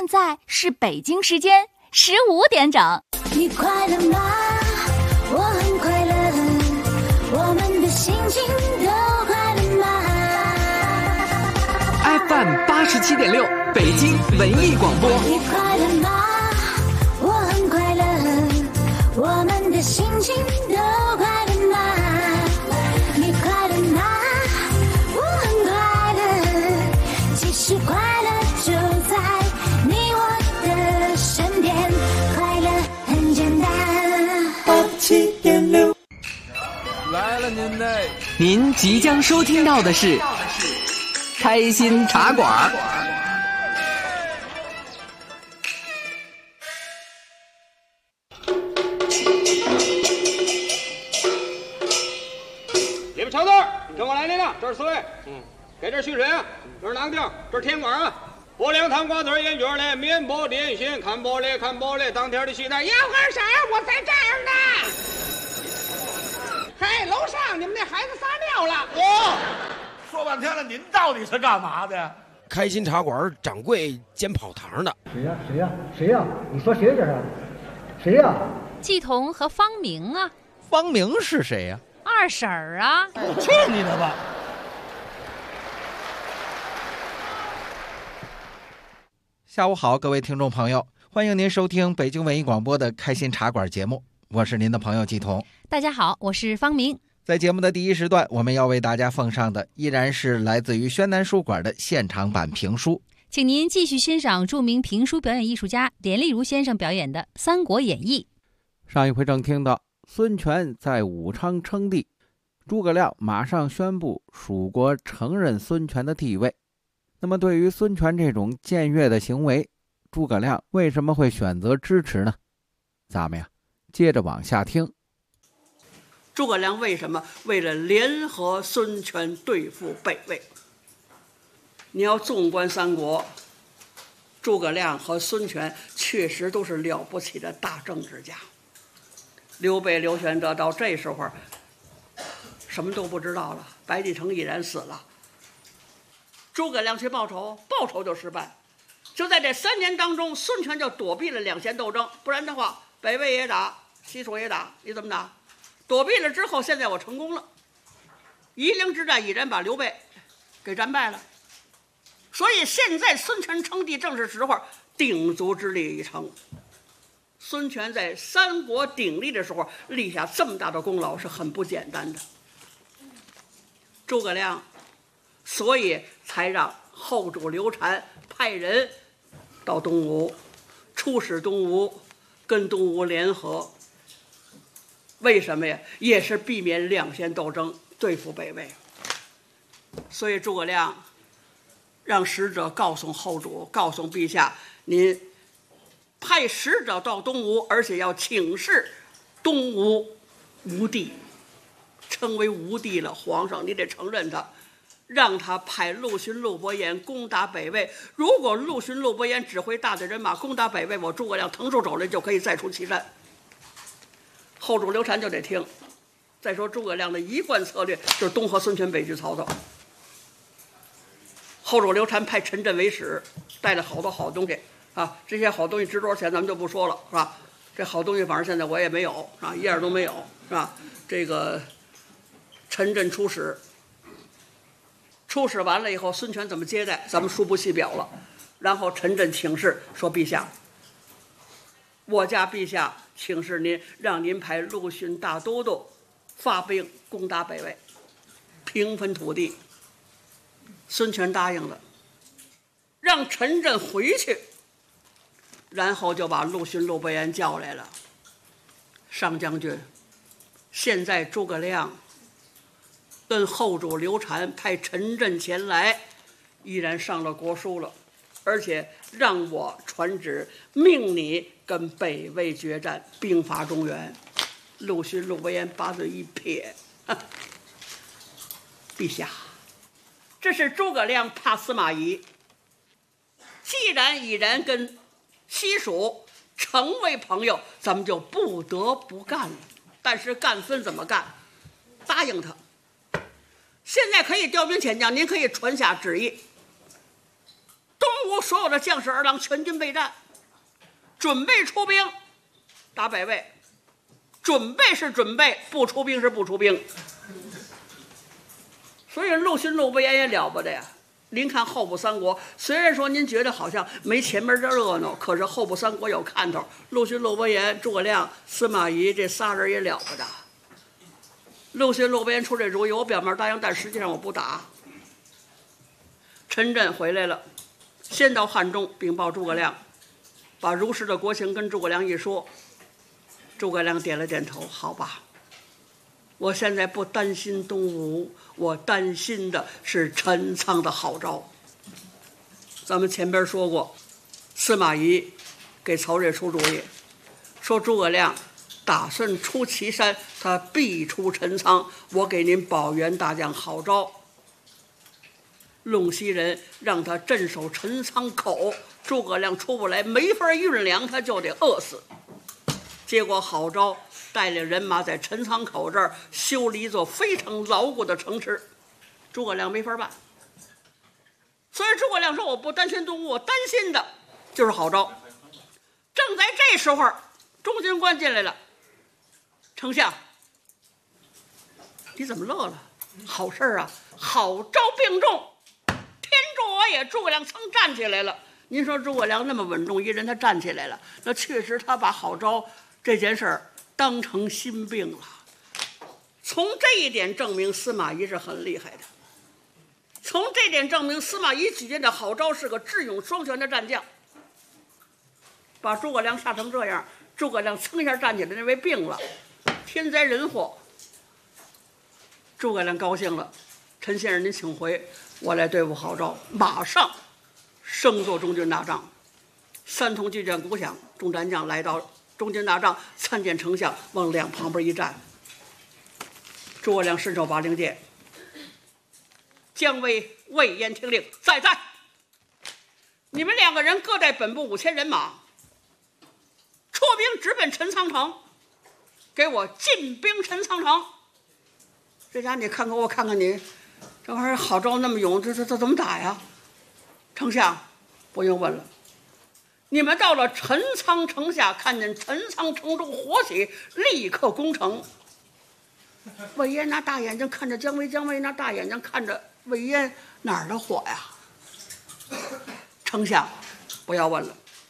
现在是北京时间15点整。 你快乐吗？我很快乐，我们的心情都快乐吗 ？FM 87.6，北京文艺广播。 你快乐吗？我很快乐，我们的心情都快乐吗？你快乐吗？我很快乐，其实快乐就在你我的身边，快乐很简单。87.6 来了您嘞！ 您即将收听到的是开心茶馆。 里边瞧字，跟我来领领，这是4位。给这蓄水啊，这是哪个地儿？这是甜馆啊。薄凉汤瓜子烟卷嘞，面包点心，看玻璃看玻璃，当天的西单要喝啥？我在这儿呢。嘿，楼上你们那孩子撒尿了。 说半天了，您到底是干嘛的？ 开心茶馆掌柜兼跑堂的。 谁呀？你说谁这是？谁呀？ 季彤和方明啊。 方明是谁呀？ 二婶儿啊。 去你的吧！ 下午好，各位听众朋友，欢迎您收听北京文艺广播的开心茶馆节目，我是您的朋友季彤。 大家好，我是方明。 在节目的第一时段，我们要为大家奉上的依然是来自于宣南书馆的现场版评书， 请您继续欣赏著名评书表演艺术家连丽如先生表演的《三国演义》。 上一回正听到孙权在武昌称帝，诸葛亮马上宣布蜀国承认孙权的地位。那么对于孙权这种僭越的行为，诸葛亮为什么会选择支持呢？咱们接着往下听。 诸葛亮为什么为了联合孙权对付北魏？你要纵观三国，诸葛亮和孙权确实都是了不起的大政治家。刘备、刘玄德到这时候什么都不知道了，白帝城已然死了。诸葛亮去报仇，报仇就失败。就在这3年当中，孙权就躲避了2线斗争，不然的话，北魏也打，西楚也打，你怎么打？躲避了之后，现在我成功了。夷陵之战已然把刘备给战败了，所以现在孙权称帝正是时候，鼎足之力已成。孙权在三国鼎立的时候立下这么大的功劳是很不简单的。诸葛亮所以才让后主刘禅派人到东吴，出使东吴，跟东吴联合。为什么呀？也是避免2线斗争，对付北魏。所以诸葛亮让使者告诉后主，告诉陛下，您派使者到东吴，而且要请示东吴吴地，称为吴地了，皇上你得承认他，让他派陆逊、陆伯言攻打北魏。如果陆逊、陆伯言指挥大队人马攻打北魏，我诸葛亮腾出手来就可以再出祁山。后主刘禅就得听。再说诸葛亮的一贯策略就是东和孙权，北拒曹操。后主刘禅派陈震为使，带了好多好东西啊，这些好东西值多少钱咱们就不说了，是吧？这好东西反正现在我也没有啊，一样都没有，是吧？这个陈震出使完了以后，孙权怎么接待，咱们书不细表了。然后陈震请示说：“陛下，我家陛下请示您，让您派陆逊大都督发兵攻打北魏，平分土地。”孙权答应了，让陈震回去，然后就把陆逊、陆伯言叫来了。上将军，现在诸葛亮跟后主刘禅派陈震前来，依然上了国书了，而且让我传旨，命你跟北魏决战，兵伐中原。陆逊、陆伯言把嘴一撇，陛下，这是诸葛亮怕司马懿，既然已然跟西蜀成为朋友，咱们就不得不干了。但是干分怎么干？答应他，现在可以调兵遣将，您可以传下旨意，东午，所有的将士儿郎全军备战，准备出兵打北魏。准备是准备，不出兵是不出兵。所以陆逊、陆伯言也了不得呀。您看后部三国，虽然说您觉得好像没前面这热闹，可是后部三国有看头。陆逊、陆伯言、诸葛亮、司马懿这仨人也了不得。陆逊、陆伯言出这主意，我表面答应，但实际上我不打。陈震回来了，先到汉中禀报诸葛亮，把如实的国情跟诸葛亮一说。诸葛亮点了点头，好吧，我现在不担心东吴，我担心的是陈仓的号召。咱们前边说过，司马懿给曹睿出主意，说诸葛亮打算出祁山，他必出陈仓，我给您保元大将号召。陇西人让他镇守陈仓口，诸葛亮出不来，没法运粮，他就得饿死。结果郝昭带领人马在陈仓口这儿修了一座非常牢固的城池，诸葛亮没法办。所以诸葛亮说：“我不担心东吴，我担心的就是郝昭。”正在这时候，中军官进来了：“丞相，你怎么乐了？好事啊！郝昭病重，天助我也！”诸葛亮曾站起来了。您说诸葛亮那么稳重一人，他站起来了，那确实他把郝昭这件事儿当成心病了。从这一点证明司马懿是很厉害的，从这点证明司马懿举荐的郝昭是个智勇双全的战将。把诸葛亮吓成这样，诸葛亮噌一下站起来，那位病了，天灾人祸。诸葛亮高兴了，陈先生您请回，我来对付郝昭。马上升做中军大帐，三通巨战鼓响，众战将来到中军大帐，参见丞相，往两旁边一站。诸葛亮伸手把令箭，姜维、魏延听令，在。你们两个人各带本部5000人马，出兵直奔陈仓城，给我进兵陈仓城。这家你看看我，看看你，这玩意儿郝昭那么勇，这怎么打呀？丞相，不用问了。你们到了陈仓城下，看见陈仓城中火起，立刻攻城。魏延拿大眼睛看着姜维，姜维拿大眼睛看着魏延，哪儿的火呀？丞相，不要问了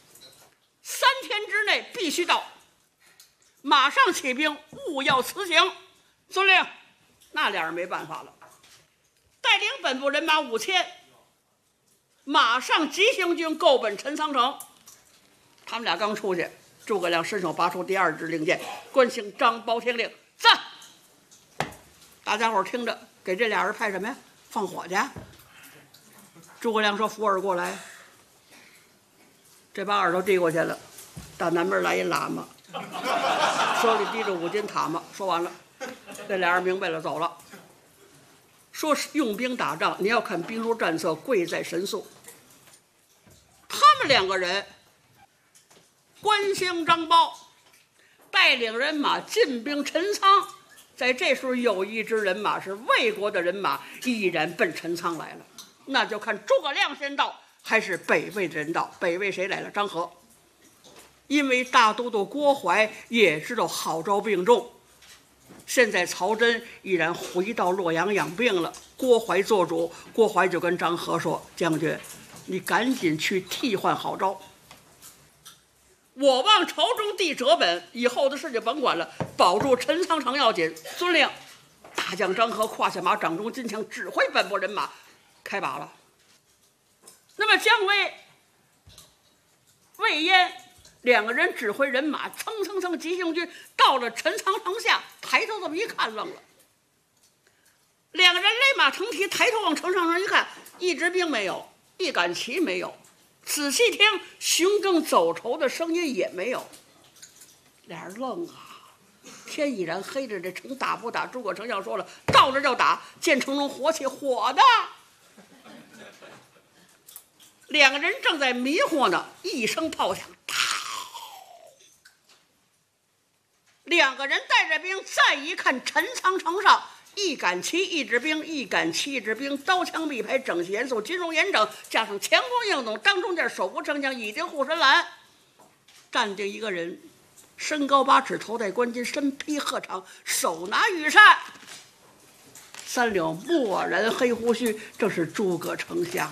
，3天之内必须到，马上起兵，勿要辞行。遵令。那俩人没办法了，带领本部人马5000，马上急行军购奔陈仓城。他们俩刚出去，诸葛亮伸手拔出第2支令箭，关兴、张苞听令，赞。大家伙听着，给这俩人派什么呀？放火去。诸葛亮说：“扶耳过来。”这把耳朵递过去了，打南边来一喇嘛，手里提着5斤塔嘛。说完了，这俩人明白了，走了。说是用兵打仗，你要看兵书战策，贵在神速。他们两个人，关兴、张苞带领人马进兵陈仓，在这时候有一支人马是魏国的人马，依然奔陈仓来了。那就看诸葛亮先到，还是北魏的人到。北魏谁来了？张合。因为大都督郭槐也知道郝昭病重，现在曹真依然回到洛阳养病了，郭槐做主。郭槐就跟张合说：“将军，你赶紧去替换郝昭，我望朝中递折本，以后的事就甭管了，保住陈仓城要紧。”遵令。大将张合胯下马，掌中金枪，指挥本部人马开拔了。那么姜维、魏延两个人指挥人马蹭急行军，到了陈仓城下，抬头这么一看，愣了。两个人勒马成蹄，抬头往城上一看，一支兵没有，一杆旗没有，仔细听，雄更走绸的声音也没有。俩人愣啊！天已然黑着，这城打不打？诸葛丞相说了，到这就打。见城中火起，火的。两个人正在迷糊呢，一声炮响，两个人带着兵再一看，陈仓城上一杆旗一支兵，一杆旗一支兵，刀枪密排，整齐严肃，军容严整，加上强攻硬动，当中间手扶城墙，以定护神栏，站定一个人，身高8尺，头戴冠巾，身披鹤氅，手拿羽扇，3绺墨染黑胡须，正是诸葛丞相。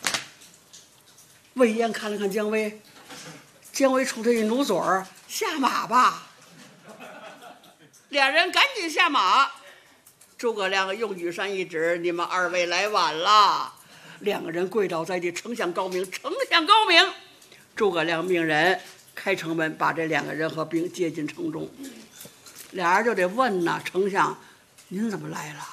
魏延看了看姜维，姜维冲他一努嘴儿，下马吧。俩人赶紧下马。诸葛亮用羽扇一指：“你们2位来晚了。”2个人跪倒在地：“丞相高明，丞相高明！”诸葛亮命人开城门，把这2个人和兵接进城中。俩人就得问呐：“丞相，您怎么来了？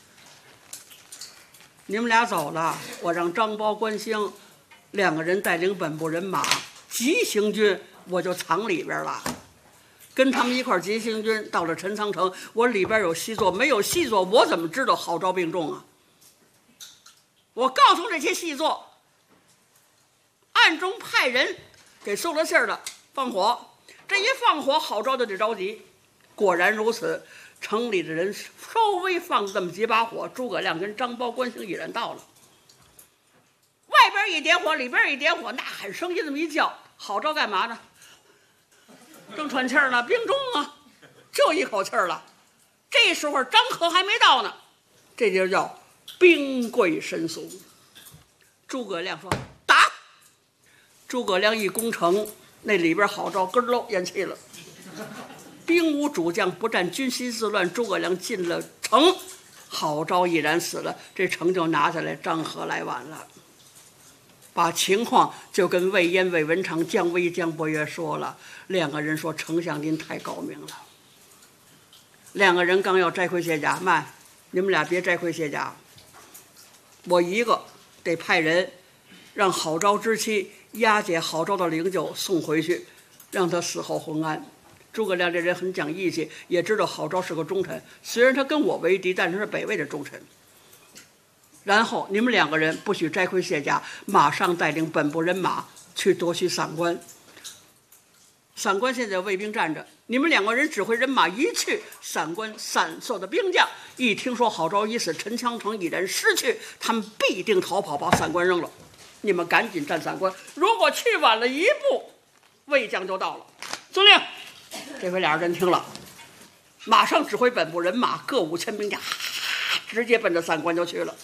你们俩走了，我让张苞、关兴2个人带领本部人马急行军，我就藏里边了。跟他们一块儿急行军，到了陈仓城，我里边有细作，没有细作，我怎么知道号召兵众啊？我告诉这些细作，暗中派人给送了信儿了，放火。这一放火，号召的就着急。果然如此，城里的人稍微放这么几把火，诸葛亮跟张苞、关兴已然到了。外边一点火，里边一点火，呐喊声音这么一叫，号召干嘛呢？正喘气儿呢，兵中啊，就一口气儿了。这时候张合还没到呢，这就叫兵贵神速。诸葛亮说：“打！”诸葛亮一攻城，那里边号召咯喽咽气了。兵无主将，不战，军心自乱。诸葛亮进了城，号召已然死了，这城就拿下来。张合来晚了。把情况就跟魏延、魏文长、姜维、姜伯约说了。2个人说：“丞相您太高明了。”2个人刚要摘盔卸甲，慢，你们俩别摘盔卸甲，我一个得派人让郝昭之妻押解郝昭的灵柩送回去，让他死后昏安。诸葛亮这人很讲义气，也知道郝昭是个忠臣，虽然他跟我为敌，但是是北魏的忠臣。然后你们2个人不许摘盔卸甲，马上带领本部人马去夺取散关。散关现在卫兵站着，你们2个人指挥人马一去，散关散所的兵将一听说郝昭已死，陈仓城已然失去，他们必定逃跑，把散关扔了。你们赶紧占散关，如果去晚了一步，魏将就到了。遵令。这回2人听了，马上指挥本部人马各5000兵甲，直接奔着散关就去了。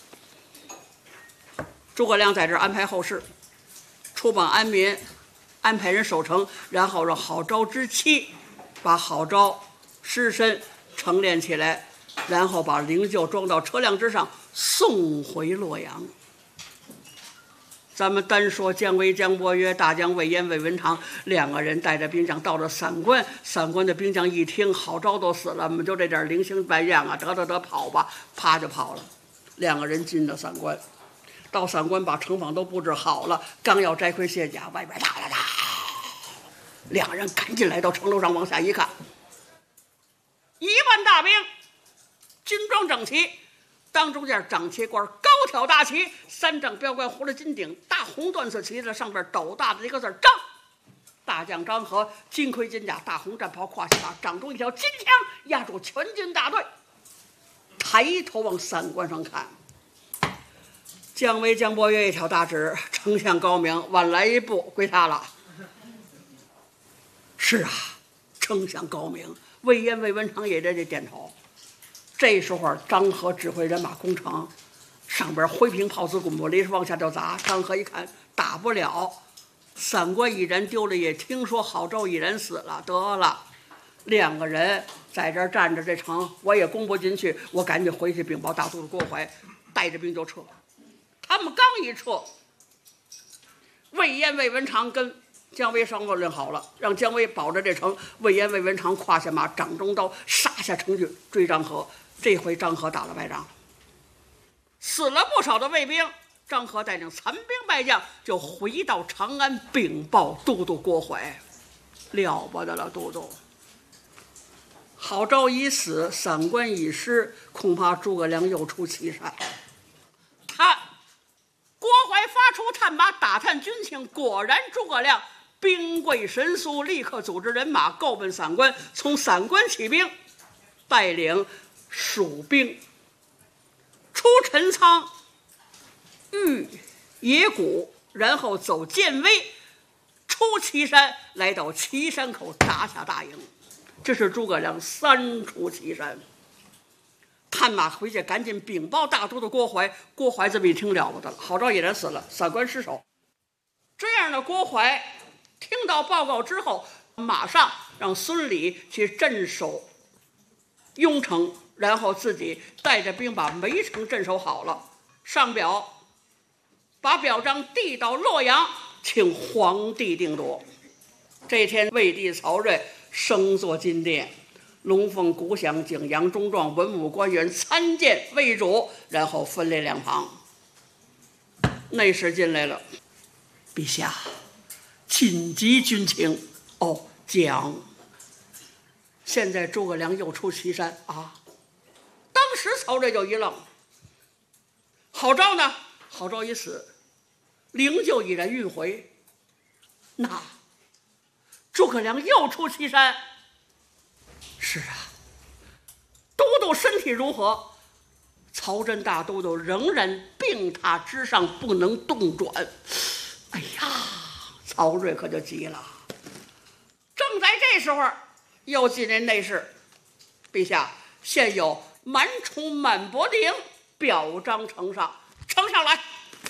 诸葛亮在这儿安排后事，出榜安民，安排人守城，然后让郝昭之妻把郝昭尸身陈列起来，然后把灵柩装到车辆之上送回洛阳。咱们单说姜维、姜伯约、大将魏延、魏文长2个人带着兵将到了散关，散关的兵将一听郝昭都死了，我们就这点零星半样啊，得跑吧，啪就跑了。2个人进了散关，到散关把城防都布置好了，刚要摘盔卸甲，外边哒哒哒，2人赶紧来到城楼上，往下一看，1万大兵，军装整齐，当中间掌旗官高挑大旗，3丈标冠，糊了金顶，大红缎色旗子上边斗大的一个字张。大将张合金盔金甲，大红战袍，胯下马，掌中一条金枪，压住全军大队。抬头往散关上看，姜维、姜伯约一挑大指：“丞相高明，晚来一步归他了。”是啊，丞相高明。魏延、魏文长也在这点头。这时候张合指挥人马攻城，上边灰瓶炮子滚木雷是往下就砸。张合一看打不了，散关已然丢了，也听说郝昭已然死了，得了，2个人在这儿站着，这城我也攻不进去，我赶紧回去禀报大都督郭淮，带着兵就撤。他们刚一撤，魏延、魏文长跟姜维商量好了，让姜维保着这城，魏延、魏文长胯下马，掌中刀，杀下城去追张合。这回张合打了败仗，死了不少的卫兵。张合带领残兵败将就回到长安禀报都督郭淮。了不得了，都督！郝昭已死，散关已失，恐怕诸葛亮又出奇善。郭淮发出探马打探军情，果然诸葛亮兵贵神速，立刻组织人马够奔散关，从散关起兵，带领蜀兵出陈仓，遇野谷，然后走建威，出岐山，来到岐山口打下大营。这是诸葛亮3出岐山。探马回去赶紧禀报大都督郭淮，郭淮这么一听了不得了，郝昭已然死了，3关失守。这样的郭淮听到报告之后，马上让孙礼去镇守雍城，然后自己带着兵把梅城镇守好了，上表把表彰递到洛阳，请皇帝定夺。这天魏帝曹睿升坐金殿，龙凤鼓响，景阳钟状，文武官员参见魏主，然后分列两旁。内侍进来了，陛下，紧急军情。哦，讲。现在诸葛亮又出岐山啊！当时曹睿就一愣。郝昭呢？郝昭已死，灵柩已然运回。那诸葛亮又出岐山。是啊，都督身体如何？曹真大都督仍然病榻之上，不能动转。哎呀，曹睿可就急了。正在这时候，又进人内侍，陛下，现有满宠满伯陵表彰呈上，呈上来。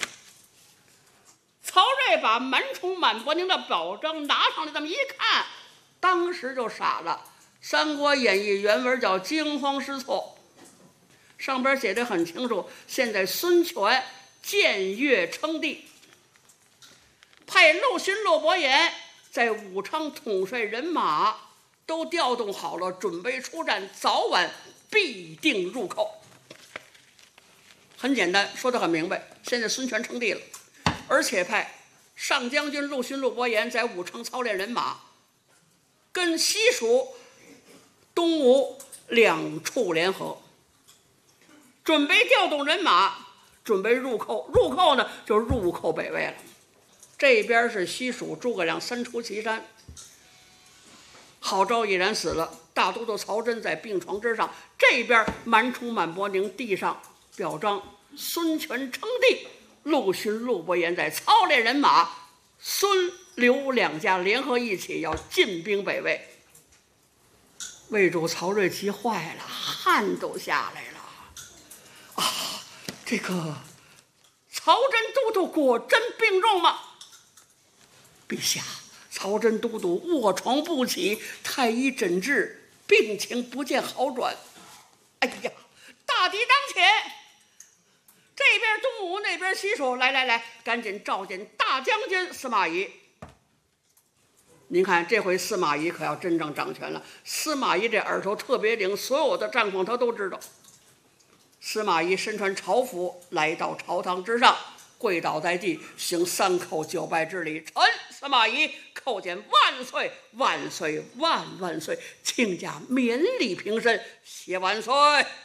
曹睿把满宠满伯陵的表彰拿上来，这么一看，当时就傻了。《三国演义》原文叫惊慌失措，上边写得很清楚，现在孙权僭越称帝，派陆逊、骆伯言在武昌统帅人马都调动好了，准备出战，早晚必定入寇。很简单，说得很明白，现在孙权称帝了，而且派上将军陆逊、骆伯言在武昌操练人马，跟西蜀、东吴2处联合，准备调动人马，准备入寇。入寇呢，就入寇北魏了。这边是西蜀，诸葛亮3出岐山，郝昭已然死了，大都督曹真在病床之上。这边满宠满伯陵地上表彰孙权称帝，陆逊、骆伯言在操练人马，孙刘2家联合一起要进兵北魏。魏主曹睿急坏了，汗都下来了。啊，这个曹真都督果真病重吗？陛下，曹真都督卧床不起，太医诊治，病情不见好转。哎呀，大敌当前，这边东吴，那边西蜀，来，赶紧召见大将军司马懿。您看，这回司马懿可要真正掌权了。司马懿这耳朵特别灵，所有的战况他都知道。司马懿身穿朝服，来到朝堂之上，跪倒在地，行3叩9拜之礼。臣司马懿叩见万岁，万岁，万岁！亲家免礼平身，谢万岁。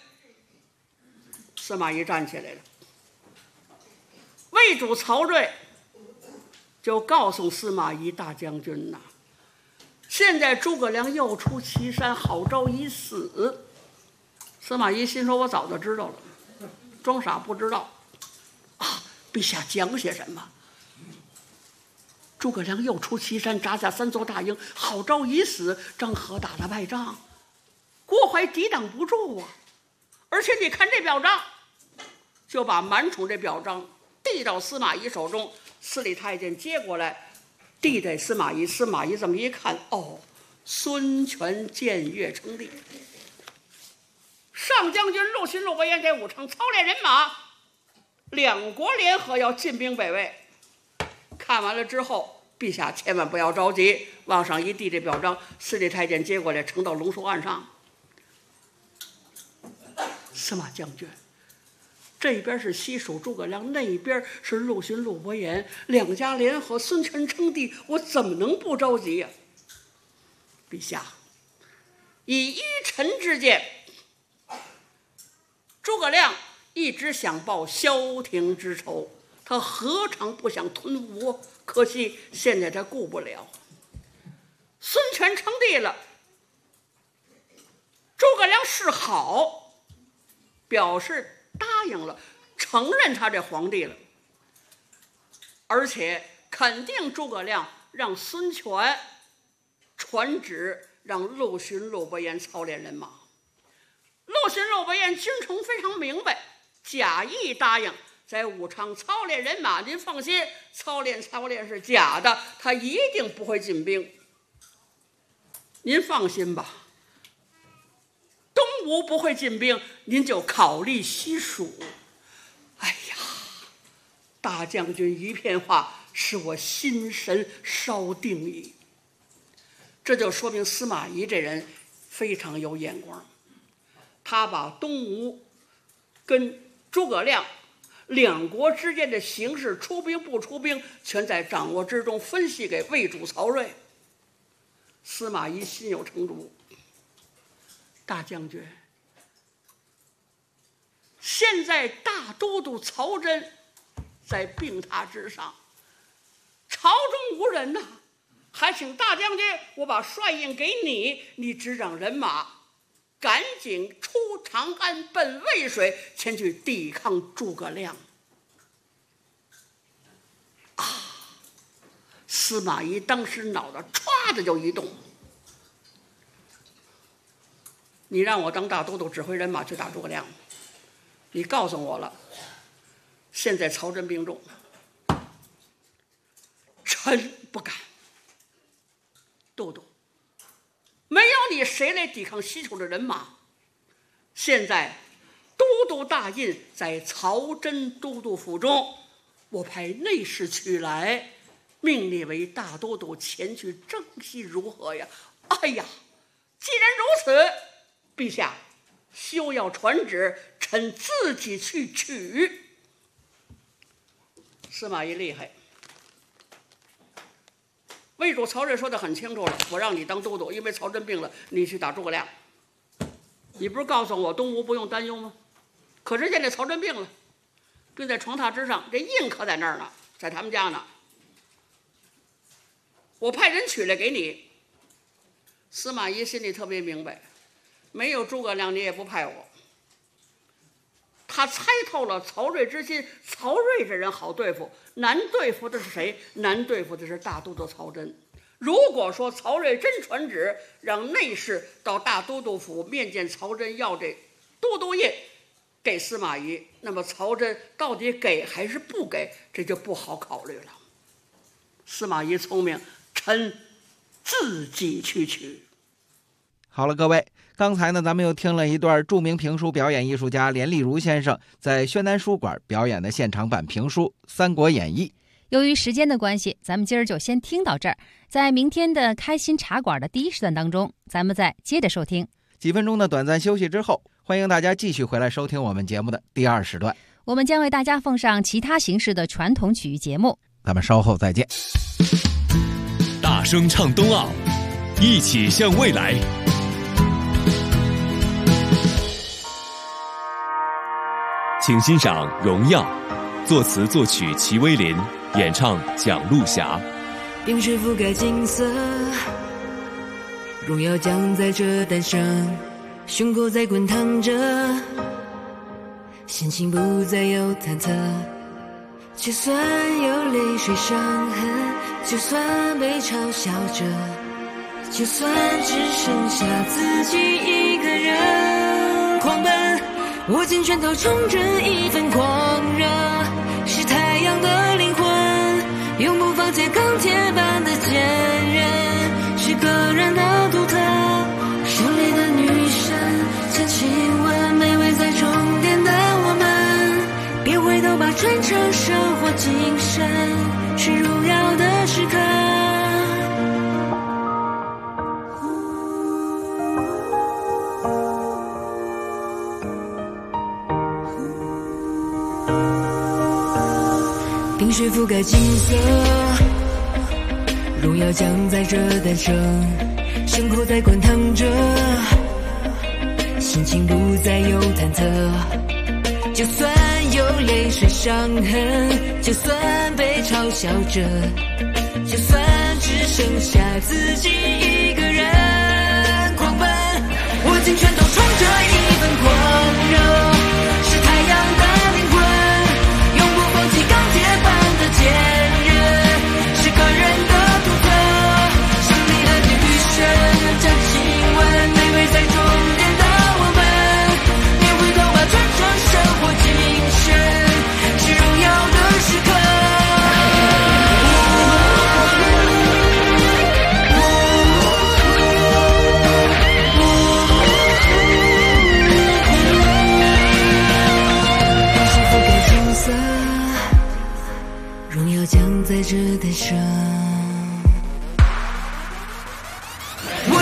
司马懿站起来了。魏主曹睿就告诉司马懿大将军呐，现在诸葛亮又出岐山，郝昭已死。司马懿心说：“我早就知道了，装傻不知道啊！陛下讲些什么？诸葛亮又出岐山，扎下3座大营，郝昭已死，张合打了败仗，郭淮抵挡不住啊！而且你看这表彰，就把满宠这表彰递到司马懿手中。”司礼太监接过来，递给司马懿。司马懿这么一看，哦，孙权僭越称帝，上将军陆逊、骆伯言在武昌操练人马，2国联合要进兵北魏。看完了之后，陛下千万不要着急，往上一递这表彰，司礼太监接过来，呈到龙书案上。司马将军，这边是西蜀诸葛亮，那边是陆逊、骆伯言，2家联合，孙权称帝，我怎么能不着急呀？陛下，以依臣之见，诸葛亮一直想报萧亭之仇，他何尝不想吞吴？可惜现在他顾不了。孙权称帝了，诸葛亮示好， 表示答应了，承认他这皇帝了，而且肯定诸葛亮让孙权传旨让陆逊、陆伯彦操练人马。陆逊、陆伯彦君臣非常明白，假意答应在武昌操练人马。您放心，操练是假的，他一定不会进兵。您放心吧，东吴不会进兵，您就考虑西蜀。哎呀，大将军一片话，使我心神稍定矣。这就说明司马懿这人非常有眼光，他把东吴跟诸葛亮两国之间的形势，出兵不出兵，全在掌握之中，分析给魏主曹睿。司马懿心有成竹，大将军，现在大都督曹真在病榻之上，朝中无人呐，还请大将军我把帅印给你，你只让人马赶紧出长安，奔渭水，前去抵抗诸葛亮。司马懿当时脑袋歘的就一动，你让我当大都督指挥人马去打诸葛亮，你告诉我了，现在曹真病重，臣不敢。都督，没有你谁来抵抗西楚的人马？现在都督大印在曹真都督府中，我派内侍取来，命你为大都督前去征西，如何呀？哎呀，既然如此，陛下休要传旨，臣自己去取。司马懿厉害，魏主曹睿说得很清楚了，我让你当都督，因为曹真病了，你去打诸葛亮。你不是告诉我东吴不用担忧吗？可是现在曹真病了，病在床榻之上，这印可在那儿呢，在他们家呢。我派人取来给你。司马懿心里特别明白，没有诸葛亮你也不派我。他猜透了曹睿之心，曹睿这人好对付，难对付的是谁？难对付的是大都督曹真。如果说曹睿真传旨让内侍到大都督府面见曹真，要这都督印给司马懿，那么曹真到底给还是不给，这就不好考虑了。司马懿聪明，臣自己去取。 好了，各位，刚才呢，咱们又听了一段著名评书表演艺术家连丽如先生在宣南书馆表演的现场版评书《三国演义》。 由于时间的关系，咱们今儿就先听到这儿。在明天的开心茶馆的第一时段当中，咱们再接着收听。 几分钟的短暂休息之后，欢迎大家继续回来收听我们节目的第二时段。 我们将为大家奉上其他形式的传统曲艺节目。 咱们稍后再见。 大声唱冬奥，一起向未来。请欣赏《荣耀》，作词作曲齐威林，演唱蒋璐霞。 冰水覆盖金色，荣耀将在这诞生，胸口在滚烫着，心情不再有忐忑。就算有泪水伤痕，就算被嘲笑着，就算只剩下自己一个人狂奔，握紧拳头冲着一份狂热，是太阳的灵魂，永不放弃钢铁般的坚韧，是个人的独特，胜利的女神将亲吻卑微在终点的我们，别回头吧，传承生活精神，是荣耀的时刻。冰水覆盖金色，荣耀将在这诞生，胸口在滚烫着，心情不再有忐忑。就算有泪水伤痕，就算被嘲笑着，就算只剩下自己一个人狂奔，握紧拳头冲着一份狂热，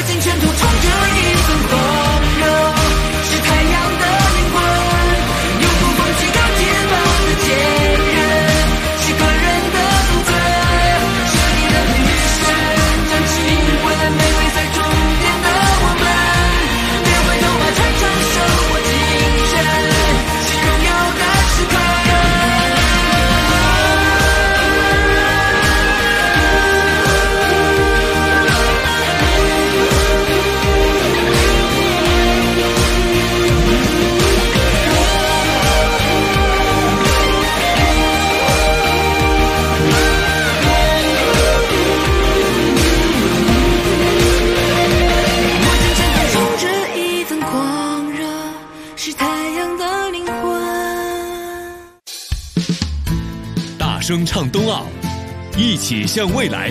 尽全都冲着一份狂热，是太阳的灵魂，永不放弃的肩膀的坚韧，是个人的独尊，是你的女神，将亲吻每位在终点的我们，别回头吧，传承生活精神，是荣耀的时刻。 声唱冬奥，一起向未来。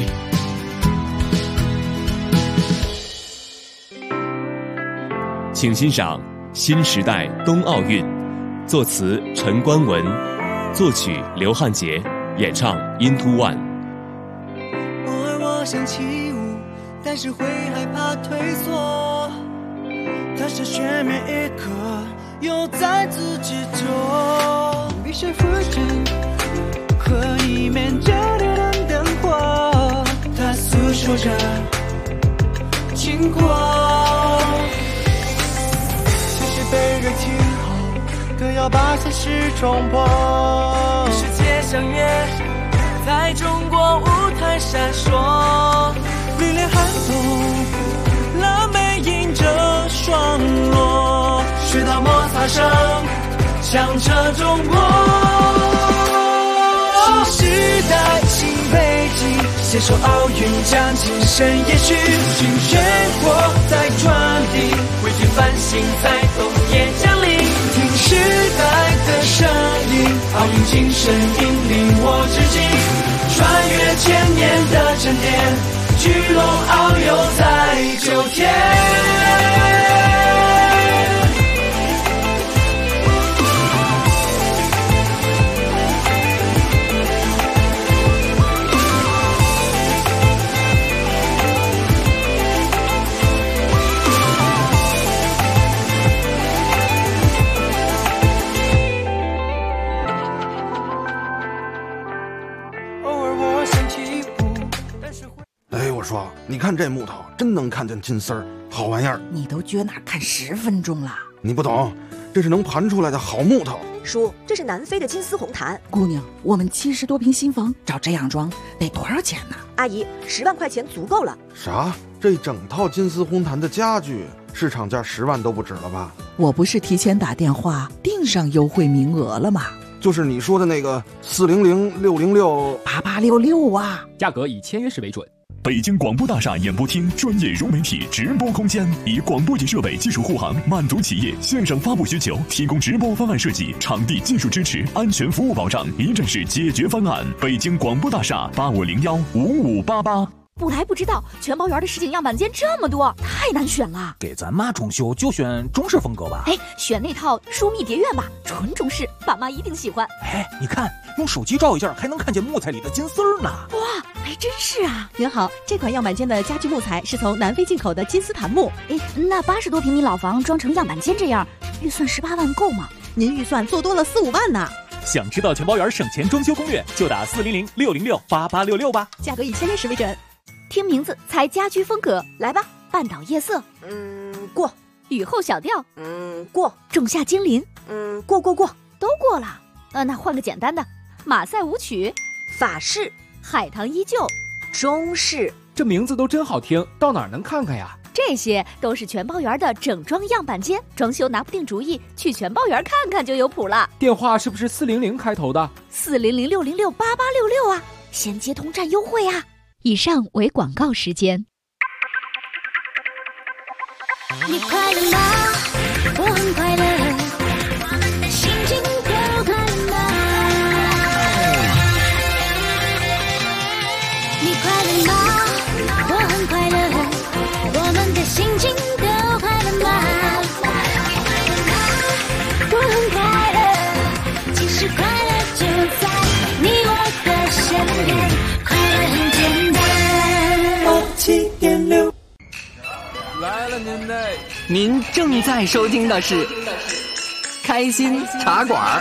请欣赏新时代冬奥运，作词陈冠文，作曲刘汉杰，演唱 Into One。 偶尔我想起舞，但是会害怕退缩，它是全面一刻，又在自己中，必须扶正。和一面焦点的灯火，它诉说着经过。其实被人听后，更要把现实冲破。世界像月，在中国舞台闪烁，历练寒冬，狼狈迎着霜落，学到摩擦声，响彻中国。新时代，新北京，携手奥运将精神延续，新全国在传递，汇聚繁星在冬夜降临，听时代的声音，奥运精神引领我至今，穿越千年的沉淀，聚拢奥游在9天。 说，你看这木头真能看见金丝儿，好玩意儿。 你都撅那看10分钟了， 你不懂，这是能盘出来的好木头。 叔，这是南非的金丝红檀。 姑娘，我们70多平新房，照这样装得多少钱呢？ 阿姨，10万块钱足够了。 啥？这整套金丝红檀的家具，市场价10万都不止了吧？ 我不是提前打电话订上优惠名额了吗？ 就是你说的那个400-606-8866 啊， 价格以签约时为准。 北京广播大厦演播厅专业融媒体直播空间，以广播级设备技术护航，满足企业线上发布需求，提供直播方案设计、场地技术支持、安全服务保障，一站式解决方案。北京广播大厦8501-5588。 不来不知道，全包园的实景样板间这么多，太难选了。 给咱妈装修就选中式风格吧。 哎，选那套疏密蝶院吧，纯中式，爸妈一定喜欢。 哎，你看，用手机照一下，还能看见木材里的金丝儿呢。 哇，还真是啊！ 您好，这款样板间的家具木材是从南非进口的金丝檀木。 哎，那80多平米老房装成样板间这样，预算18万够吗？ 您预算做多了4-5万呢。 想知道全包园省钱装修攻略，就打400-606-8866吧。 价格以签约时为准。 听名字猜家居风格，来吧！半岛夜色， 过； 雨后小调， 过； 仲夏精灵， 过， 都过了。那换个简单的，马赛舞曲， 法式， 海棠依旧， 中式。 这名字都真好听，到哪儿能看看呀？ 这些都是全包园的整装样板间，装修拿不定主意，去全包园看看就有谱了。 电话是不是400开头的 ？400-606-8866啊，先接通占优惠啊！以上为广告时间。 你快乐吗？我很快乐，我们的心情都快乐吗？你快乐吗？我很快乐，我们的心情都快乐吗？我很快乐，其实快乐就在你我的身边，快乐很简单。 7.6 您正在收听的是开心茶馆。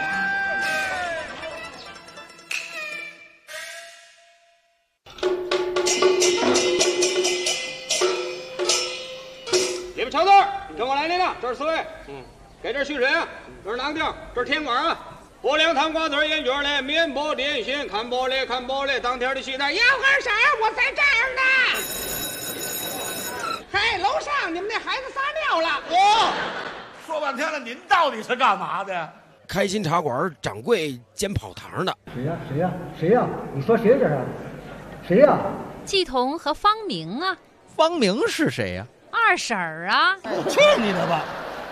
里边瞧字，跟我来领导，这是4位。给这蓄水啊，这是囊丁，这是甜瓜啊。拨凉糖瓜子盐卷嘞，面包点心，看包嘞，当天的期待。要干啥？我在这儿呢。嘿，楼上你们那孩子撒尿了。 说半天了，您到底是干嘛的？ 开心茶馆掌柜兼跑堂的。 谁呀？你说谁这是？谁呀？ 季彤和方明啊。 方明是谁呀？ 二婶儿啊。 去你的吧！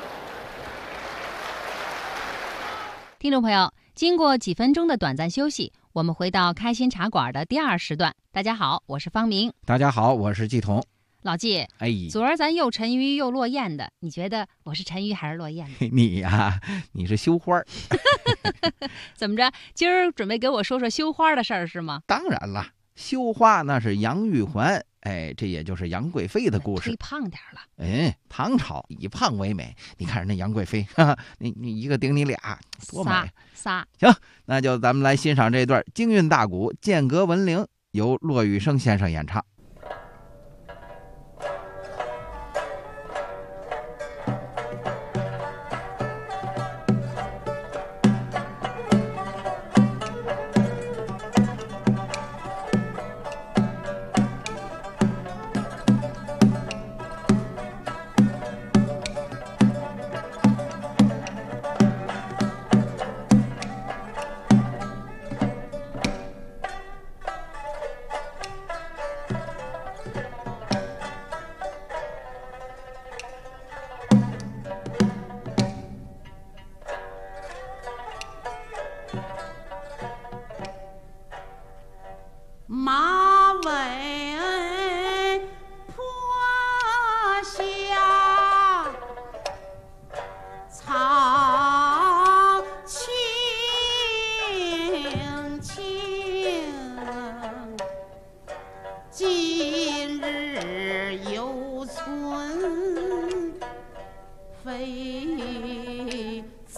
听众朋友，经过几分钟的短暂休息，我们回到开心茶馆的第2时段。大家好，我是方明。 大家好，我是季彤。 老季，昨儿咱又沉鱼又落雁的，你觉得我是沉鱼还是落雁？ 你呀，你是羞花。 怎么着？今儿准备给我说说羞花的事儿是吗？ 当然了，羞花那是杨玉环，这也就是杨贵妃的故事。 忒胖点了。 唐朝以胖为美，你看人家杨贵妃，你一个顶你俩，多美！ 仨。 行，那就咱们来欣赏这段京韵大鼓《剑阁闻铃》，由骆玉笙先生演唱。 马尾坡下草青青，今日游村非自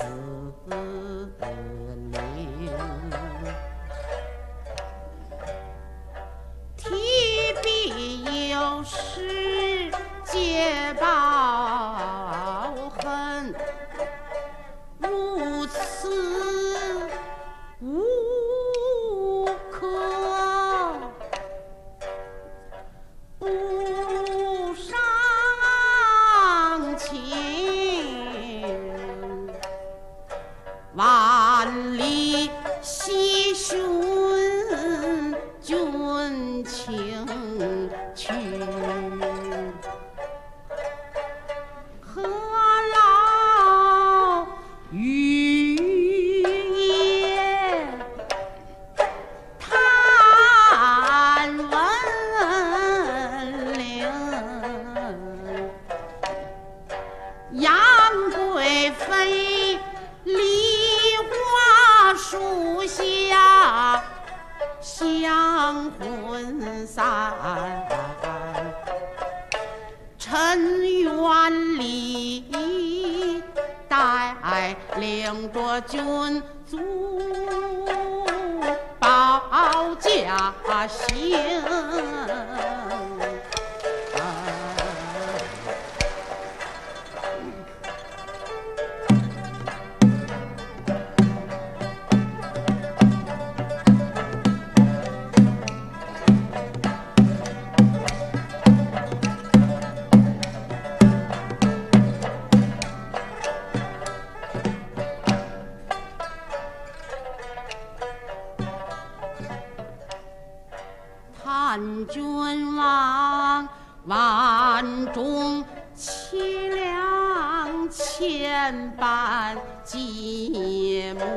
领。提笔有诗解抱恨，如此无可不伤情，万里奚寻君情去，何劳于夜叹闻铃？杨贵妃梨花树下相魂散，尘园里带领着君祖保家兴。叹君王万众凄凉，千般寂寞，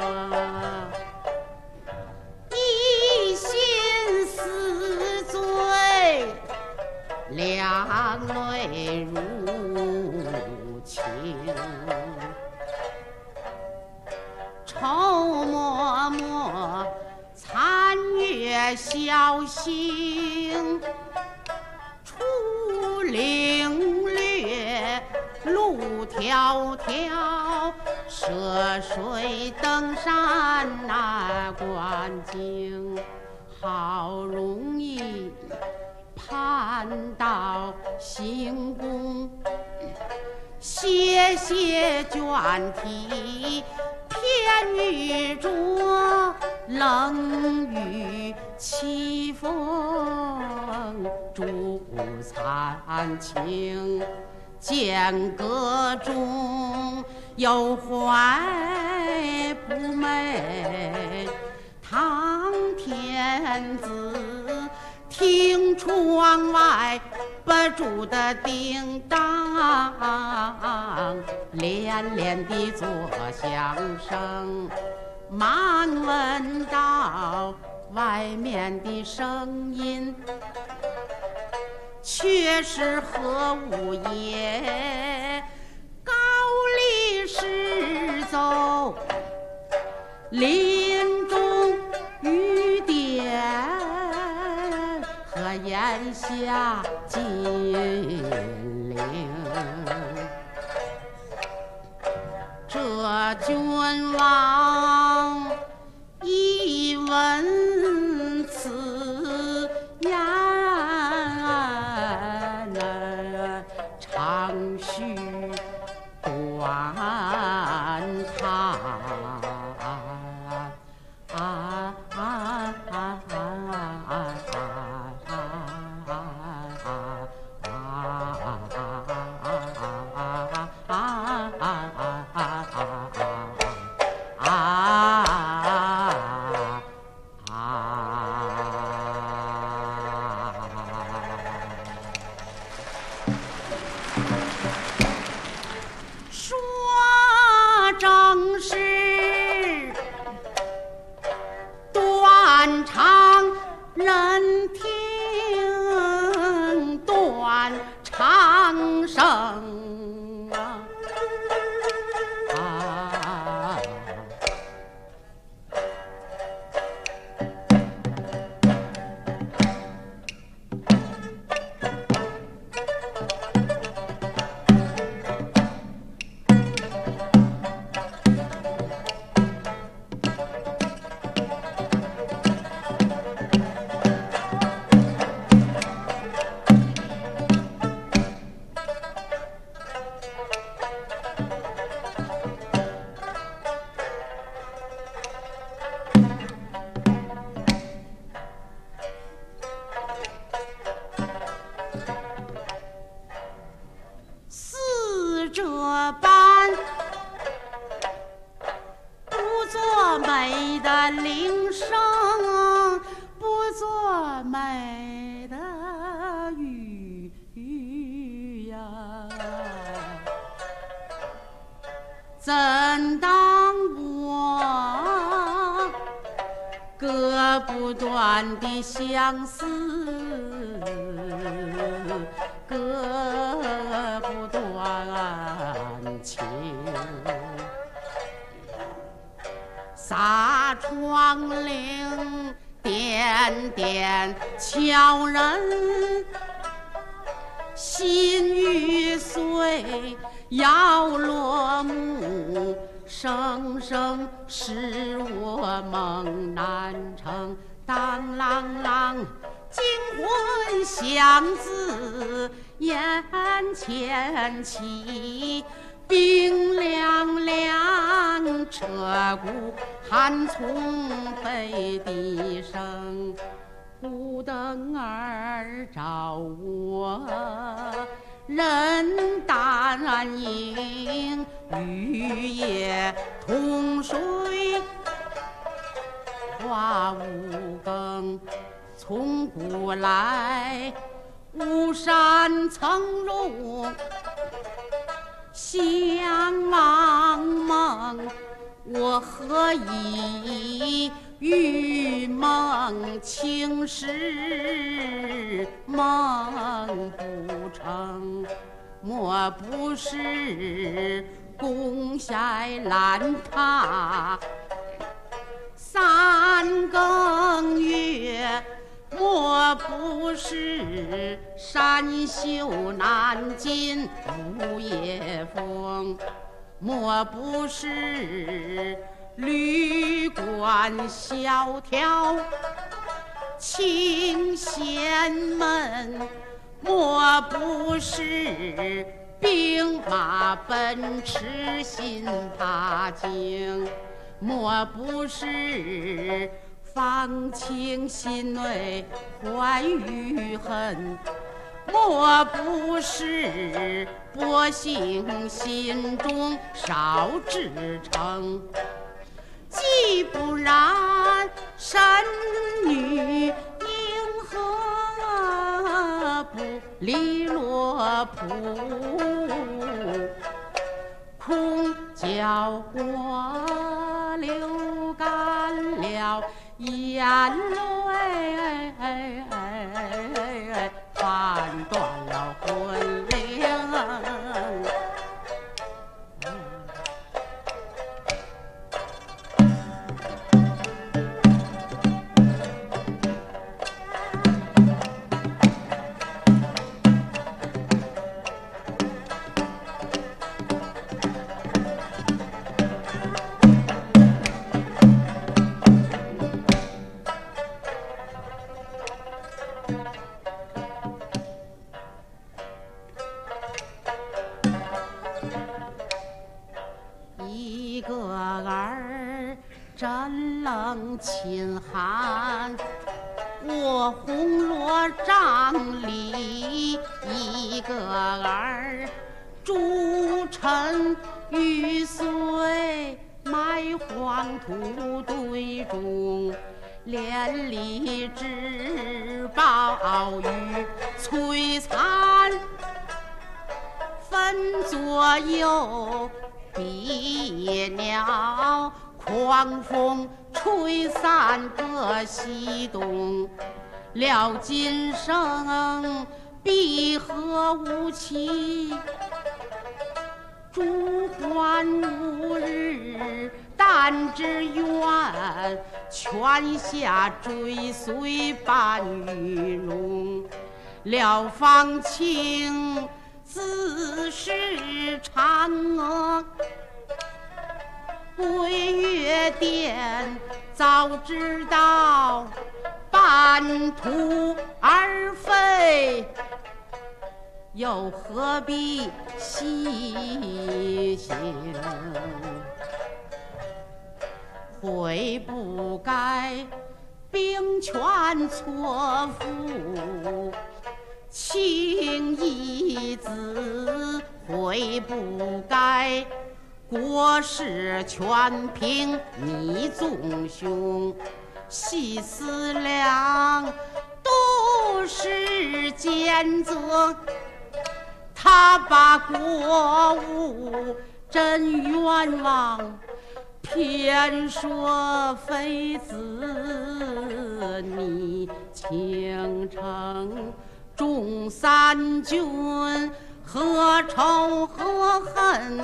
一心思醉，两泪如情，愁默默残月小星，出灵迢迢，涉水登山那观景，好容易盼到行宫，写卷题，偏遇着冷雨凄风，烛残情，间隔中又怀不美。唐天子听窗外不住的叮当，连连地作响声，忙问到外面的声音，却是何物也？高丽诗奏，林中雨点和檐下金铃。这君王一闻此言，长吁短叹。说正是断肠人听断肠声啊。似这般不作美的铃声，不作美的语呀，怎当我割不断的相思，割不断情，撒窗棂点点悄人，心欲碎要落幕，声声使我梦难成。当啷啷，惊魂响自眼前起，冰凉凉，彻骨寒从背地生。孤灯儿照我人淡影，雨夜同睡花无更。从古来巫山曾入相忘梦，我何以玉梦情时梦不成？莫不是宫阙烂塔，三更月莫不是山秀难尽无夜风，莫不是旅馆萧条清闲闷，莫不是兵马奔驰心怕惊，莫不是放情心内怀余恨，莫不是百姓心中少志诚。既不然，神女因何不离落铺？空叫我流干了眼泪，判断了婚龄。一个儿真冷清寒，我红罗帐里；一个儿朱尘玉碎，埋黄土堆中。连理枝暴雨摧残，分左右比鸟，狂风吹散各西东。料今生闭合无期，朱欢无日，但只愿泉下追随伴玉容。料芳情自是嫦娥，归月殿早知道半途而废，又何必细想？悔不该兵权错付，情义子；悔不该国事全凭你纵雄。细思量，都是奸贼。他把国务真冤枉，偏说妃子你倾城。众三军何仇何恨，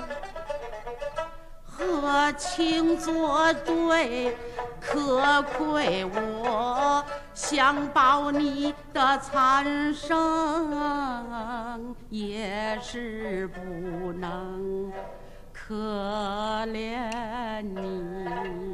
何情作对？可愧我想报你的残生，也是不能可怜你。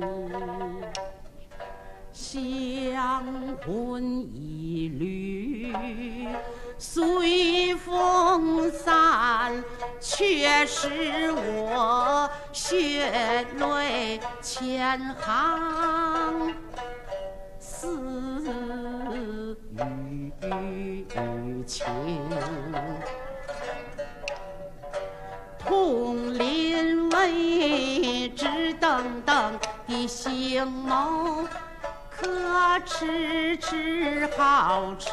香魂一缕随风散，却使我血泪千行。思与情，同林为之等等的星谋，可痴痴好痴，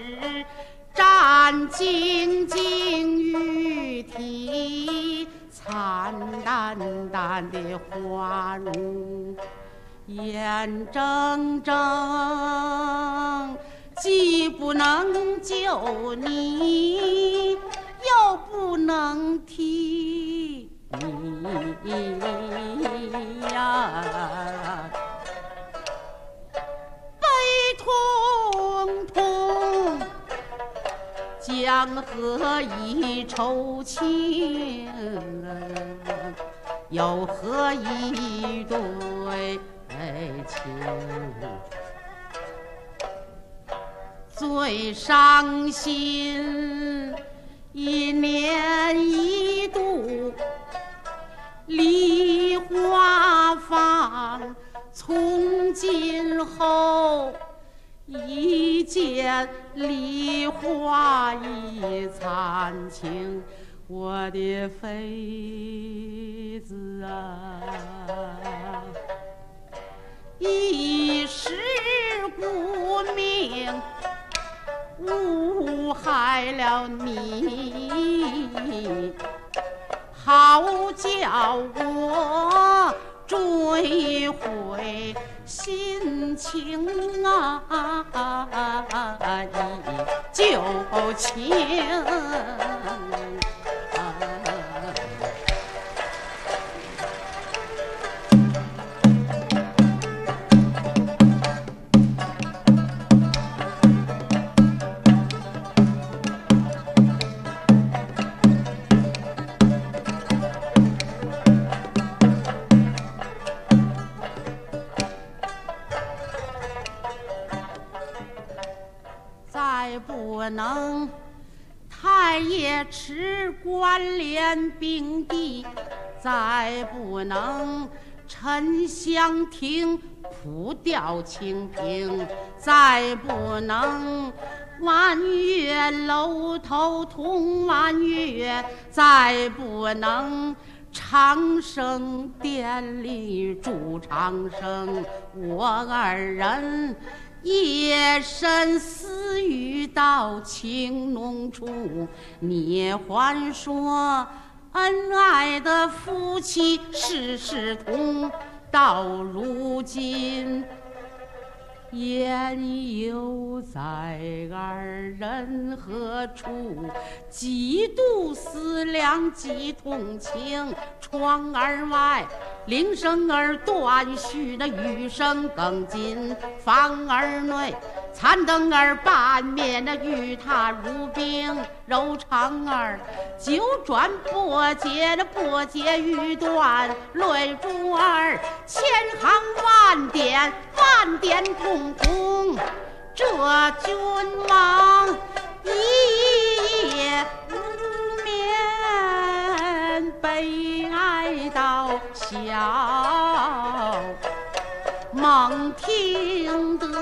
战兢兢玉体，惨淡淡的花容，眼睁睁，既不能救你，又不能替你呀。悲痛江河一愁情，又何一对情？最伤心一年一度梨花放，从今后一见梨花已残青，我的妃子啊，一时顾命误害了你，好叫我追悔心情啊，旧情。不能太液池关联并蒂，再不能沉香亭铺吊清平，再不能弯月楼头同弯月，再不能长生殿里祝长生，我二人夜深私语到情浓处，你还说恩爱的夫妻事事同，到如今言犹在二人何处？几度思量几同情，窗儿外铃声儿断续，那雨声更紧，房儿内残灯儿半面，那玉榻如冰，柔肠儿九转波结，那波结欲断，泪珠儿千行万点，万点空空。这君王一夜无眠，悲哀到晓，梦听得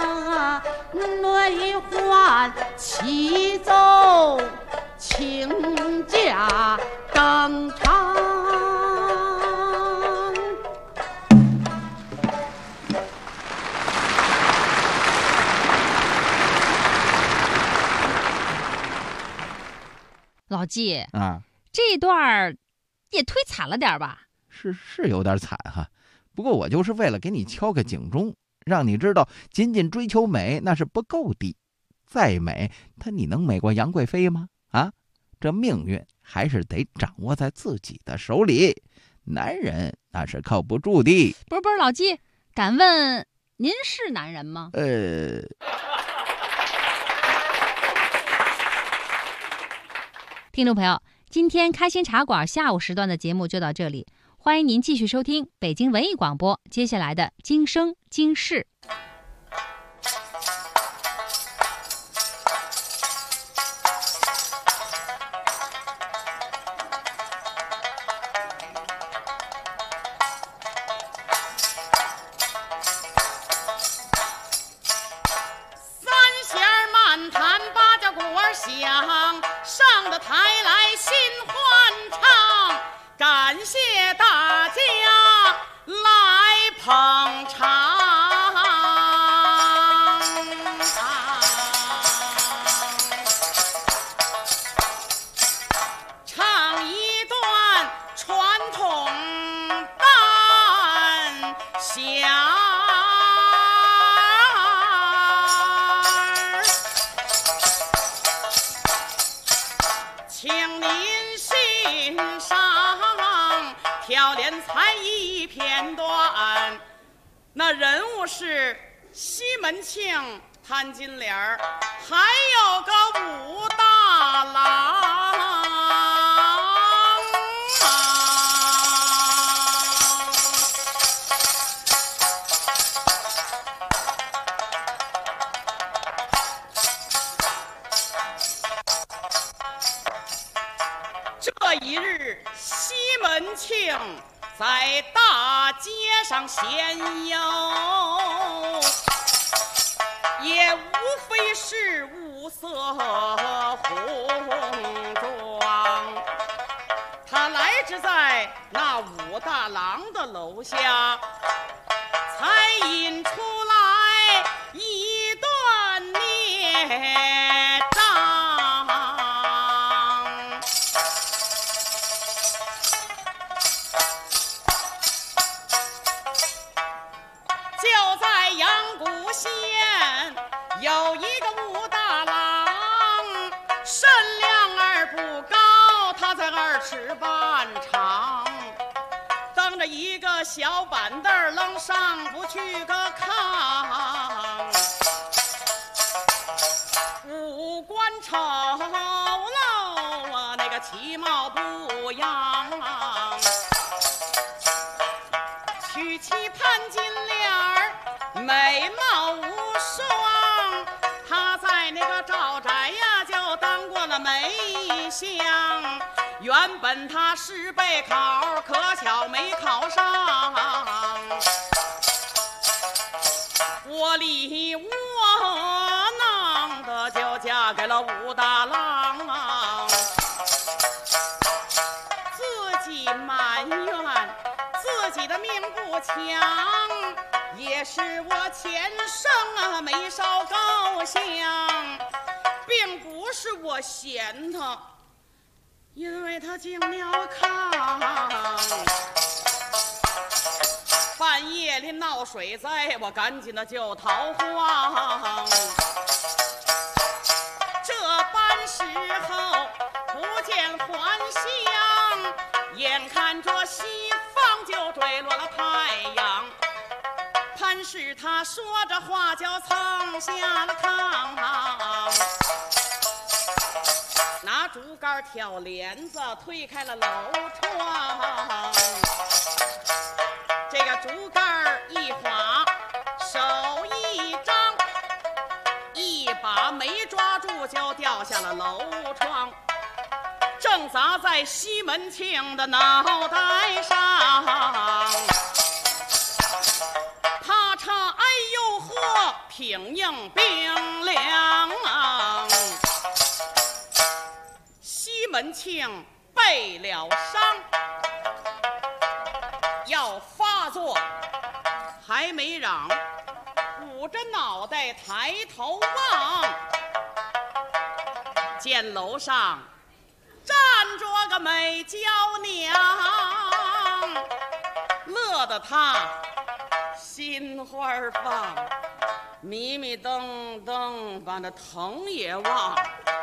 内唤齐奏，亲家登场。 老纪啊， 这段儿也忒惨了点吧？ 是有点惨哈，不过我就是为了给你敲个警钟，让你知道仅仅追求美那是不够的，再美你能美过杨贵妃吗？啊，这命运还是得掌握在自己的手里，男人那是靠不住的。 不是老纪，敢问您是男人吗？听众朋友，今天开心茶馆下午时段的节目就到这里，欢迎您继续收听北京文艺广播接下来的今生今世。 上的台来新欢唱，感谢大家来捧场。唱一段传统旦响。请您欣赏挑点才艺片段，那人物是西门庆、潘金莲，还有个武大一日，西门庆在大街上闲游，也无非是物色红妆。他来至在那武大郎的楼下，才引出来一段孽障。就在阳谷县有一个武大郎，身量儿不高，他才2尺半长，蹬着一个小板凳儿，愣上不去个炕。五官丑陋啊，那个其貌不扬，娶妻潘金莲儿，美貌无双。他在那个赵宅呀，就当过了媒相。原本他是备考，可巧没考上。窝里窝囊的就嫁给了武大郎，自己埋怨自己的命不强，也是我前生没烧高香，并不是我嫌他，因为他进了炕。半夜里闹水灾，我赶紧的就逃荒。这般时候不见还乡，眼看着西方就坠落了太阳。潘氏他说着话就蹭下了炕，拿竹竿挑帘子推开了楼窗。这个竹竿一划，手一张，一把没抓住就掉下了楼窗，正砸在西门庆的脑袋上。啪嚓，哎呦呵，挺硬冰凉。西门庆背了伤，要发作，还没嚷，捂着脑袋抬头望，见楼上站着个美娇娘，乐得他心花放，迷迷瞪瞪，把那疼也忘。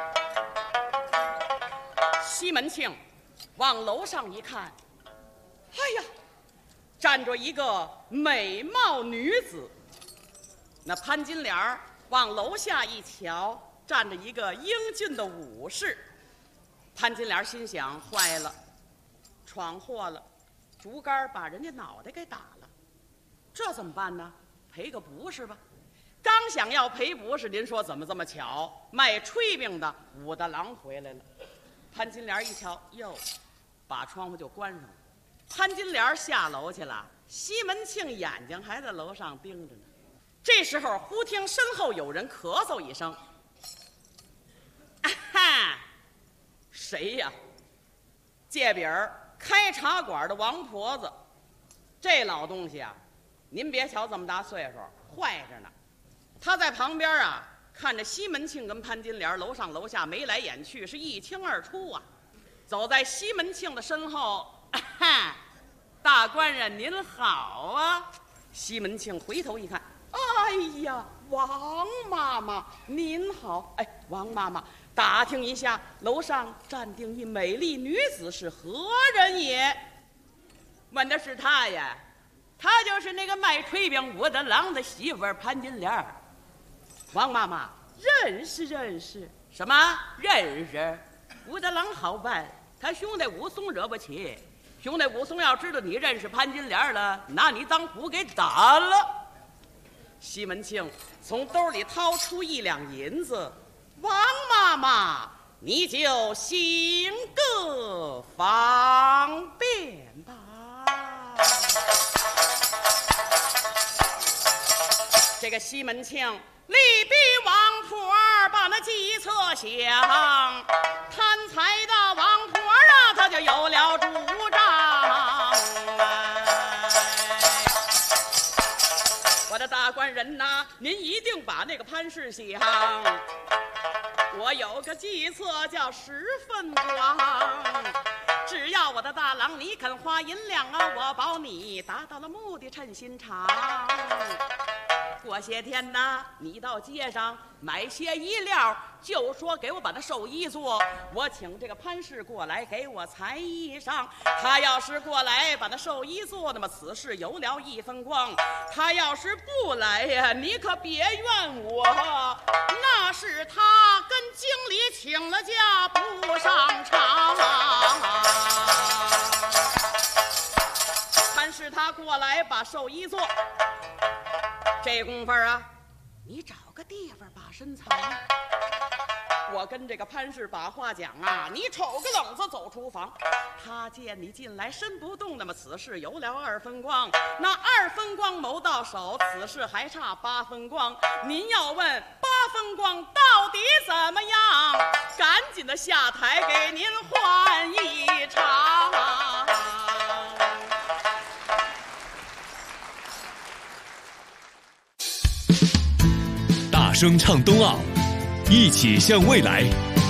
西门庆往楼上一看，哎呀，站着一个美貌女子。那潘金莲往楼下一瞧，站着一个英俊的武士。潘金莲心想，坏了，闯祸了，竹竿把人家脑袋给打了，这怎么办呢？赔个不是吧？刚想要赔不是，您说怎么这么巧，卖炊饼的武大郎回来了。潘金莲一瞧，哟，把窗户就关上了。潘金莲下楼去了，西门庆眼睛还在楼上盯着呢。这时候忽听身后有人咳嗽一声，啊哈，谁呀？借饼开茶馆的王婆子。这老东西啊，您别瞧这么大岁数，坏着呢。他在旁边啊，看着西门庆跟潘金莲楼上楼下眉来眼去，是一清二楚啊。走在西门庆的身后，啊，大官人您好啊。西门庆回头一看，哎呀，王妈妈您好。哎，王妈妈，打听一下，楼上站定一美丽女子是何人也？问的是她呀，她就是那个卖炊饼武大郎的媳妇潘金莲。王妈妈，认识认识。什么认识？武大郎好办，他兄弟武松惹不起。兄弟武松要知道你认识潘金莲了，拿你当虎给打了。西门庆从兜里掏出1两银子，王妈妈， 你就行个方便吧。这个西门庆力逼王婆儿把那计策想，贪财的王婆儿啊，他就有了主张。我的大官人呐，您一定把那个潘氏想，我有个计策叫10分光，只要我的大郎你肯花银两啊，我保你达到了目的称心肠。过些天呢，你到街上买些衣料，就说给我把那寿衣做，我请这个潘氏过来给我裁衣裳。他要是过来把那寿衣做，那么此事有了1分光。他要是不来呀，你可别怨我，那是他跟经理请了假不上场。潘氏他过来把寿衣做，这功夫啊，你找个地方把身藏。我跟这个潘氏把话讲啊，你瞅个冷子走厨房，他见你进来身不动，那么此事有了2分光。那2分光谋到手，此事还差8分光。您要问8分光到底怎么样，赶紧的下台给您换一场。 大声唱冬奥，一起向未来。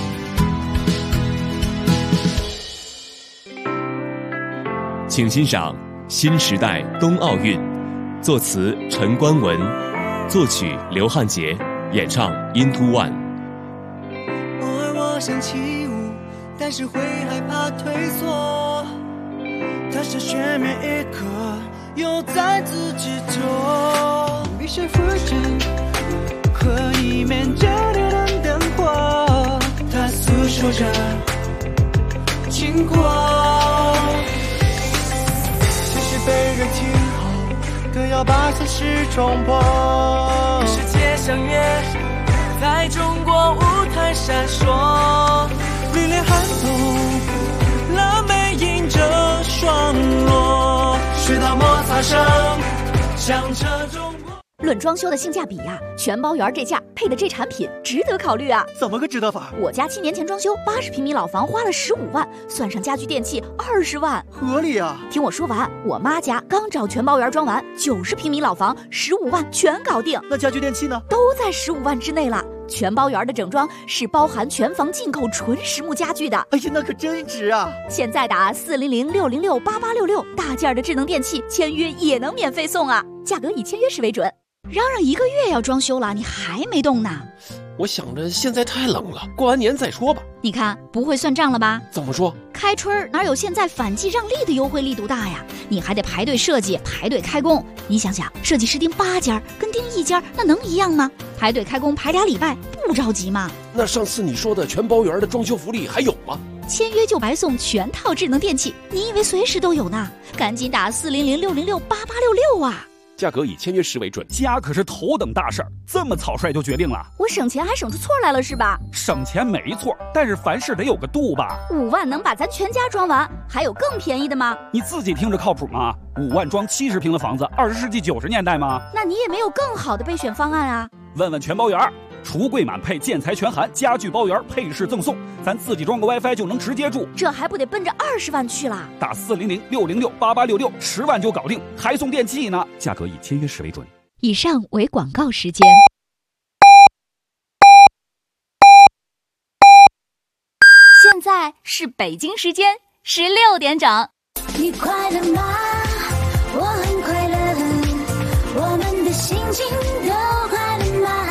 请欣赏新时代冬奥运，作词陈冠文，作曲刘汉杰，演唱 Into One。 偶尔我想起舞，但是会害怕退缩，它是全面一刻，又在自己做，一些附近可以面着点点灯火，它诉说着经过，即使被人听后，更要把现实冲破。世界相约，在中国舞台闪烁，历练寒冬，蓝莓迎着霜落，雪道摩擦声响彻中国。 论装修的性价比呀，全包园这价配的这产品值得考虑啊！ 怎么个值得法？ 我家7年前装修80平米老房，花了15万，算上家具电器20万， 合理啊！ 听我说完，我妈家刚找全包园装完，90平米老房15万全搞定。 那家具电器呢？ 都在15万之内了。全包园的整装是包含全房进口纯实木家具的。 哎呀，那可真值啊！ 现在打400-606-8866，大件的智能电器签约也能免费送啊！价格以签约时为准。嚷嚷1个月要装修了，你还没动呢？ 我想着现在太冷了，过完年再说吧。 你看不会算账了吧？ 怎么说？ 开春哪有现在反季让利的优惠力度大呀？你还得排队设计，排队开工。你想想，设计师订8家跟订1家，那能一样吗？排队开工排2礼拜，不着急吗？ 那上次你说的全包园的装修福利还有吗？ 签约就白送全套智能电器，你以为随时都有呢？赶紧打400-606-8866啊！ 价格以签约时为准，家可是头等大事儿，这么草率就决定了？ 我省钱还省出错来了是吧？ 省钱没错，但是凡事得有个度吧。 5万能把咱全家装完，还有更便宜的吗？ 你自己听着靠谱吗？5万装70平的房子，20世纪90年代吗？ 那你也没有更好的备选方案啊？ 问问全包园，橱柜满配，建材全含，家具包圆，配饰赠送，咱自己装个 WiFi 就能直接住， 这还不得奔着20万去啦？ 打400-606-8866，10万就搞定，还送电器呢。价格以签约时为准。 以上为广告时间。现在是北京时间16点整。 你快乐吗？我很快乐，我们的心情都快乐吗？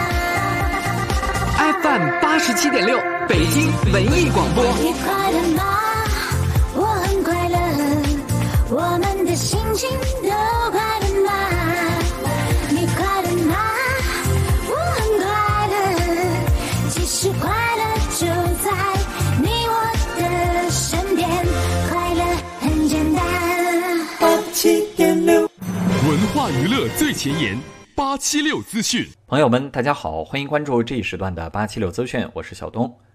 FM 87.6，北京文艺广播。 你快乐吗？我很快乐，我们的心情都快乐吗？你快乐吗？我很快乐，其实快乐就在你我的身边，快乐很简单。87.6， 文化娱乐最前沿，876资讯。 朋友们，大家好，欢迎关注这一时段的876资讯，我是小东。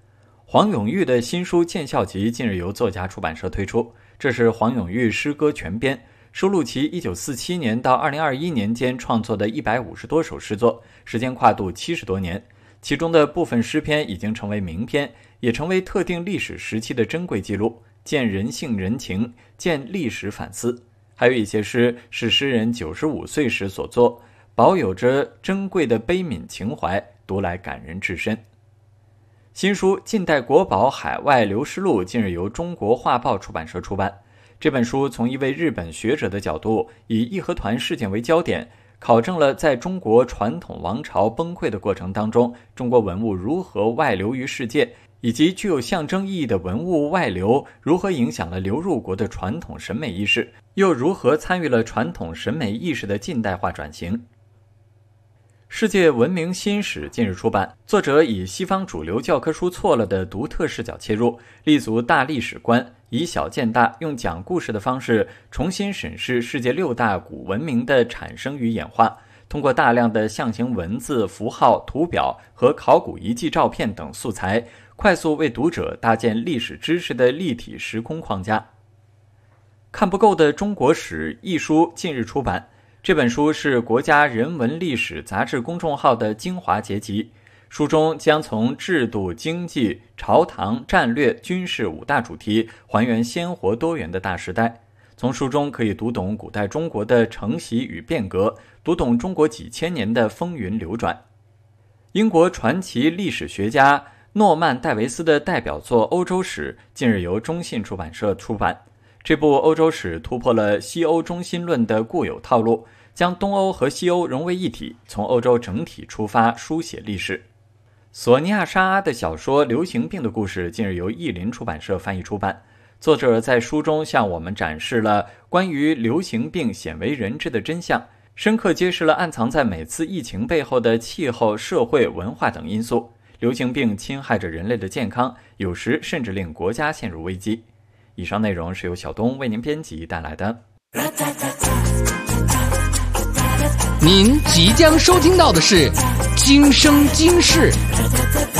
黄永玉的新书《见笑集》近日由作家出版社推出，这是黄永玉诗歌全编，收录其1947年到2021年间创作的150多首诗作，时间跨度70多年。其中的部分诗篇已经成为名篇，也成为特定历史时期的珍贵记录，见人性人情，见历史反思。还有一些诗是诗人95岁时所作，保有着珍贵的悲悯情怀，读来感人至深。新书《近代国宝海外流失录》近日由中国画报出版社出版。这本书从一位日本学者的角度，以义和团事件为焦点，考证了在中国传统王朝崩溃的过程当中，中国文物如何外流于世界，以及具有象征意义的文物外流如何影响了流入国的传统审美意识，又如何参与了传统审美意识的近代化转型。世界文明新史近日出版，作者以西方主流教科书错了的独特视角切入，立足大历史观，以小见大，用讲故事的方式重新审视世界6大古文明的产生与演化，通过大量的象形文字、符号、图表和考古遗迹照片等素材，快速为读者搭建历史知识的立体时空框架。看不够的中国史一书近日出版，这本书是国家人文历史杂志公众号的精华结集，书中将从制度、经济、朝堂、战略、军事5大主题还原鲜活多元的大时代。从书中可以读懂古代中国的承袭与变革，读懂中国几千年的风云流转。英国传奇历史学家诺曼·戴维斯的代表作《欧洲史》近日由中信出版社出版。这部欧洲史突破了西欧中心论的固有套路，将东欧和西欧融为一体，从欧洲整体出发书写历史。索尼娅·沙阿的小说《流行病的故事》近日由译林出版社翻译出版。作者在书中向我们展示了关于流行病鲜为人知的真相，深刻揭示了暗藏在每次疫情背后的气候、社会、文化等因素。流行病侵害着人类的健康，有时甚至令国家陷入危机。以上内容是由小东为您编辑带来的。 您即将收听到的是《今生今世》。